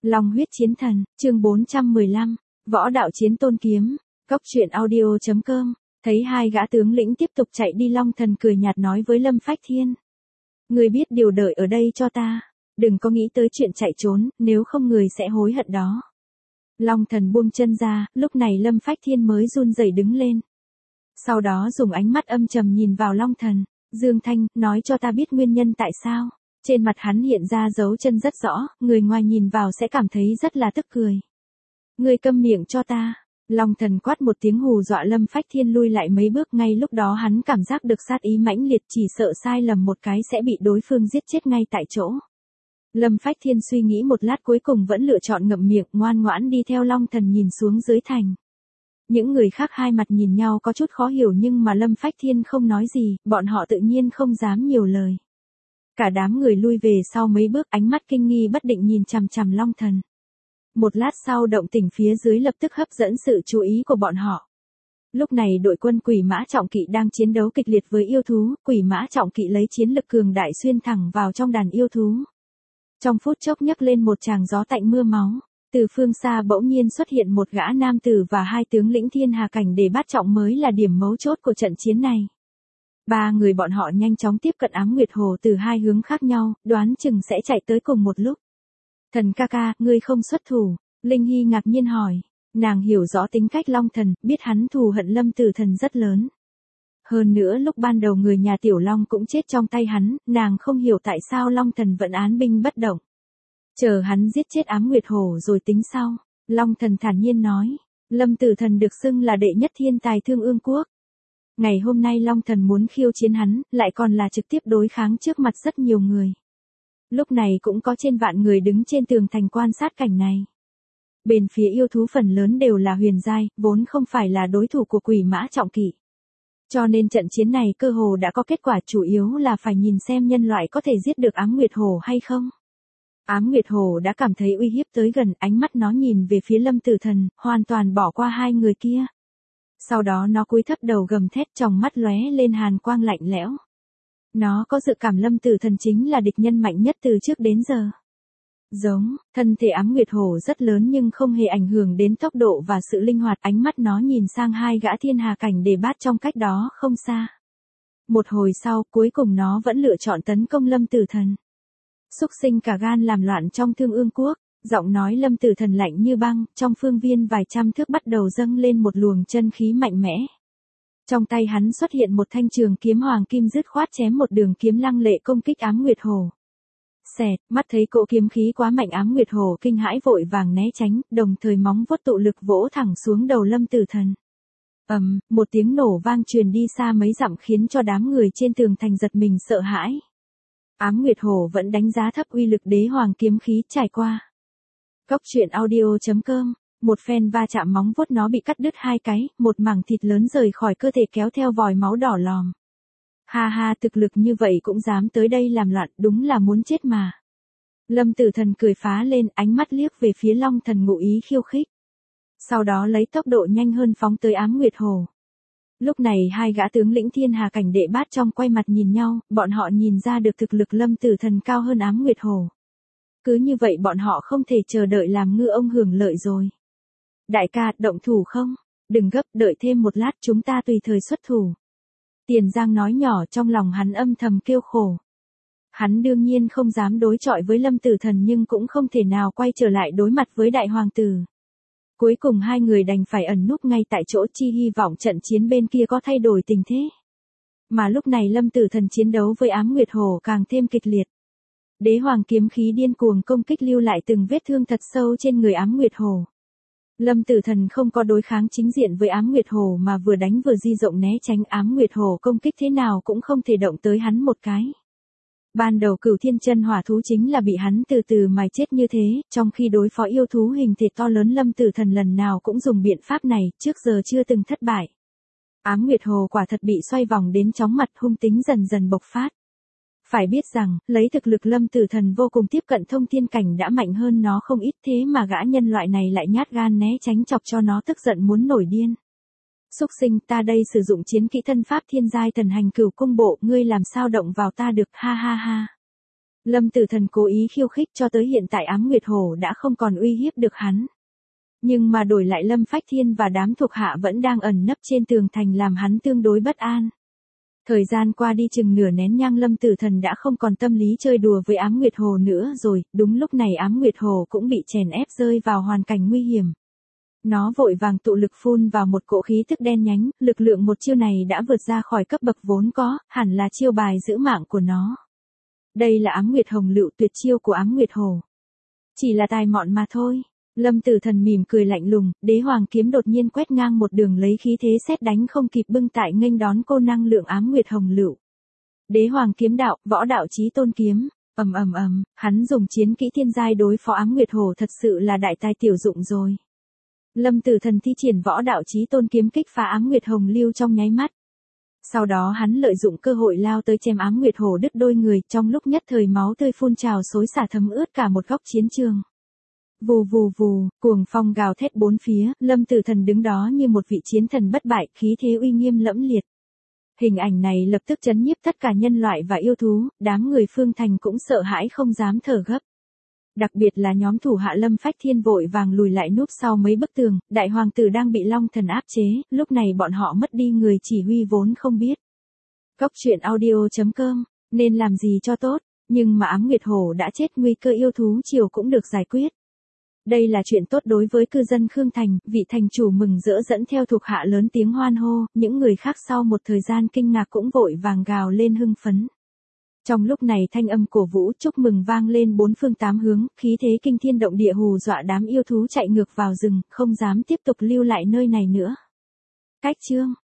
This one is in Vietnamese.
Long huyết chiến thần, chương 415, võ đạo chiến tôn kiếm, cốc truyện audio.com, thấy hai gã tướng lĩnh tiếp tục chạy đi, Long Thần cười nhạt nói với Lâm Phách Thiên. Người biết điều, đợi ở đây cho ta, đừng có nghĩ tới chuyện chạy trốn, nếu không người sẽ hối hận đó. Long Thần buông chân ra, lúc này Lâm Phách Thiên mới run rẩy đứng lên. Sau đó dùng ánh mắt âm trầm nhìn vào Long Thần, Dương Thanh, nói cho ta biết nguyên nhân tại sao. Trên mặt hắn hiện ra dấu chân rất rõ, người ngoài nhìn vào sẽ cảm thấy rất là tức cười. Ngươi câm miệng cho ta. Long Thần quát một tiếng hù dọa Lâm Phách Thiên lui lại mấy bước, ngay lúc đó hắn cảm giác được sát ý mãnh liệt, chỉ sợ sai lầm một cái sẽ bị đối phương giết chết ngay tại chỗ. Lâm Phách Thiên suy nghĩ một lát cuối cùng vẫn lựa chọn ngậm miệng, ngoan ngoãn đi theo Long Thần nhìn xuống dưới thành. Những người khác hai mặt nhìn nhau có chút khó hiểu, nhưng mà Lâm Phách Thiên không nói gì, bọn họ tự nhiên không dám nhiều lời. Cả đám người lui về sau mấy bước, ánh mắt kinh nghi bất định nhìn chằm chằm Long Thần. Một lát sau, động tĩnh phía dưới lập tức hấp dẫn sự chú ý của bọn họ. Lúc này đội quân Quỷ Mã Trọng Kỵ đang chiến đấu kịch liệt với yêu thú, Quỷ Mã Trọng Kỵ lấy chiến lực cường đại xuyên thẳng vào trong đàn yêu thú. Trong phút chốc nhấc lên một tràng gió tạnh mưa máu, từ phương xa bỗng nhiên xuất hiện một gã nam tử và hai tướng lĩnh thiên hà cảnh để bát trọng mới là điểm mấu chốt của trận chiến này. Ba người bọn họ nhanh chóng tiếp cận Ám Nguyệt Hồ từ hai hướng khác nhau, đoán chừng sẽ chạy tới cùng một lúc. Thần ca ca, ngươi không xuất thủ? Linh Hy ngạc nhiên hỏi. Nàng hiểu rõ tính cách Long Thần, biết hắn thù hận Lâm Tử Thần rất lớn. Hơn nữa lúc ban đầu người nhà Tiểu Long cũng chết trong tay hắn, nàng không hiểu tại sao Long Thần vẫn án binh bất động. Chờ hắn giết chết Ám Nguyệt Hồ rồi tính sau. Long Thần thản nhiên nói. Lâm Tử Thần được xưng là đệ nhất thiên tài Thương Ương Quốc. Ngày hôm nay Long Thần muốn khiêu chiến hắn, lại còn là trực tiếp đối kháng trước mặt rất nhiều người. Lúc này cũng có trên vạn người đứng trên tường thành quan sát cảnh này. Bên phía yêu thú phần lớn đều là huyền giai, vốn không phải là đối thủ của Quỷ Mã Trọng Kỵ. Cho nên trận chiến này cơ hồ đã có kết quả, chủ yếu là phải nhìn xem nhân loại có thể giết được Ám Nguyệt Hồ hay không. Ám Nguyệt Hồ đã cảm thấy uy hiếp tới gần, ánh mắt nó nhìn về phía Lâm Tử Thần, hoàn toàn bỏ qua hai người kia. Sau đó nó cúi thấp đầu gầm thét, trong mắt lóe lên hàn quang lạnh lẽo. Nó có dự cảm Lâm Tử Thần chính là địch nhân mạnh nhất từ trước đến giờ. Giống, thân thể Ám Nguyệt Hổ rất lớn nhưng không hề ảnh hưởng đến tốc độ và sự linh hoạt, ánh mắt nó nhìn sang hai gã thiên hà cảnh để bát trong cách đó không xa. Một hồi sau, cuối cùng nó vẫn lựa chọn tấn công Lâm Tử Thần. Xúc sinh cả gan làm loạn trong Thương Ương Quốc. Giọng nói Lâm Tử Thần lạnh như băng, trong phương viên vài trăm thước bắt đầu dâng lên một luồng chân khí mạnh mẽ. Trong tay hắn xuất hiện một thanh trường kiếm hoàng kim dứt khoát chém một đường kiếm lăng lệ công kích Ám Nguyệt Hồ. Xẹt, mắt thấy cỗ kiếm khí quá mạnh, Ám Nguyệt Hồ kinh hãi vội vàng né tránh, đồng thời móng vuốt tụ lực vỗ thẳng xuống đầu Lâm Tử Thần. Một tiếng nổ vang truyền đi xa mấy dặm khiến cho đám người trên tường thành giật mình sợ hãi. Ám Nguyệt Hồ vẫn đánh giá thấp uy lực đế hoàng kiếm khí trải qua. Cốc truyện audio.com, một phen va chạm móng vuốt nó bị cắt đứt hai cái, một mảng thịt lớn rời khỏi cơ thể kéo theo vòi máu đỏ lòm. Ha ha, thực lực như vậy cũng dám tới đây làm loạn, đúng là muốn chết mà. Lâm Tử Thần cười phá lên, ánh mắt liếc về phía Long Thần ngụ ý khiêu khích. Sau đó lấy tốc độ nhanh hơn phóng tới Ám Nguyệt Hồ. Lúc này hai gã tướng lĩnh thiên hà cảnh đệ bát trong quay mặt nhìn nhau, bọn họ nhìn ra được thực lực Lâm Tử Thần cao hơn Ám Nguyệt Hồ. Cứ như vậy bọn họ không thể chờ đợi làm ngư ông hưởng lợi rồi. Đại ca, động thủ không? Đừng gấp, đợi thêm một lát chúng ta tùy thời xuất thủ. Tiền Giang nói nhỏ, trong lòng hắn âm thầm kêu khổ. Hắn đương nhiên không dám đối chọi với Lâm Tử Thần nhưng cũng không thể nào quay trở lại đối mặt với đại hoàng tử. Cuối cùng hai người đành phải ẩn núp ngay tại chỗ, chi hy vọng trận chiến bên kia có thay đổi tình thế. Mà lúc này Lâm Tử Thần chiến đấu với Ám Nguyệt Hồ càng thêm kịch liệt. Đế hoàng kiếm khí điên cuồng công kích lưu lại từng vết thương thật sâu trên người Ám Nguyệt Hồ. Lâm Tử Thần không có đối kháng chính diện với Ám Nguyệt Hồ mà vừa đánh vừa di rộng né tránh, Ám Nguyệt Hồ công kích thế nào cũng không thể động tới hắn một cái. Ban đầu Cửu Thiên Chân Hỏa thú chính là bị hắn từ từ mài chết như thế, trong khi đối phó yêu thú hình thể to lớn Lâm Tử Thần lần nào cũng dùng biện pháp này, trước giờ chưa từng thất bại. Ám Nguyệt Hồ quả thật bị xoay vòng đến chóng mặt, hung tính dần dần bộc phát. Phải biết rằng, lấy thực lực Lâm Tử Thần vô cùng tiếp cận thông thiên cảnh đã mạnh hơn nó không ít, thế mà gã nhân loại này lại nhát gan né tránh, chọc cho nó tức giận muốn nổi điên. Xúc sinh, ta đây sử dụng chiến kỹ thân pháp thiên giai thần hành cửu cung bộ, ngươi làm sao động vào ta được, ha ha ha. Lâm Tử Thần cố ý khiêu khích cho tới hiện tại Ám Nguyệt Hổ đã không còn uy hiếp được hắn. Nhưng mà đổi lại Lâm Phách Thiên và đám thuộc hạ vẫn đang ẩn nấp trên tường thành làm hắn tương đối bất an. Thời gian qua đi chừng nửa nén nhang Lâm Tử Thần đã không còn tâm lý chơi đùa với Ám Nguyệt Hồ nữa rồi, đúng lúc này Ám Nguyệt Hồ cũng bị chèn ép rơi vào hoàn cảnh nguy hiểm. Nó vội vàng tụ lực phun vào một cỗ khí tức đen nhánh, lực lượng một chiêu này đã vượt ra khỏi cấp bậc vốn có, hẳn là chiêu bài giữ mạng của nó. Đây là Ám Nguyệt Hồng Lựu, tuyệt chiêu của Ám Nguyệt Hồ. Chỉ là tài mọn mà thôi. Lâm Tử Thần mỉm cười lạnh lùng, đế hoàng kiếm đột nhiên quét ngang một đường lấy khí thế sét đánh không kịp bưng tại nghênh đón cô năng lượng Ám Nguyệt Hồng Lựu. Đế hoàng kiếm đạo, võ đạo chí tôn kiếm. Hắn dùng chiến kỹ thiên giai đối phó Ám Nguyệt Hồ thật sự là đại tài tiểu dụng rồi. Lâm Tử Thần thi triển võ đạo chí tôn kiếm kích phá Ám Nguyệt Hồng Lưu trong nháy mắt. Sau đó hắn lợi dụng cơ hội lao tới chém Ám Nguyệt Hồ đứt đôi người, trong lúc nhất thời máu tươi phun trào xối xả thấm ướt cả một góc chiến trường. Vù vù vù, cuồng phong gào thét bốn phía, Lâm Tử Thần đứng đó như một vị chiến thần bất bại, khí thế uy nghiêm lẫm liệt. Hình ảnh này lập tức chấn nhiếp tất cả nhân loại và yêu thú, đám người Phương Thành cũng sợ hãi không dám thở gấp. Đặc biệt là nhóm thủ hạ Lâm Phách Thiên vội vàng lùi lại núp sau mấy bức tường, đại hoàng tử đang bị Long Thần áp chế, lúc này bọn họ mất đi người chỉ huy vốn không biết. Cốc truyện audio.com, nên làm gì cho tốt, nhưng mà Ám Nguyệt Hổ đã chết, nguy cơ yêu thú triều cũng được giải quyết. Đây là chuyện tốt đối với cư dân Khương Thành, vị thành chủ mừng rỡ dẫn theo thuộc hạ lớn tiếng hoan hô, những người khác sau một thời gian kinh ngạc cũng vội vàng gào lên hưng phấn. Trong lúc này thanh âm cổ vũ chúc mừng vang lên bốn phương tám hướng, khí thế kinh thiên động địa hù dọa đám yêu thú chạy ngược vào rừng, không dám tiếp tục lưu lại nơi này nữa. Cách chương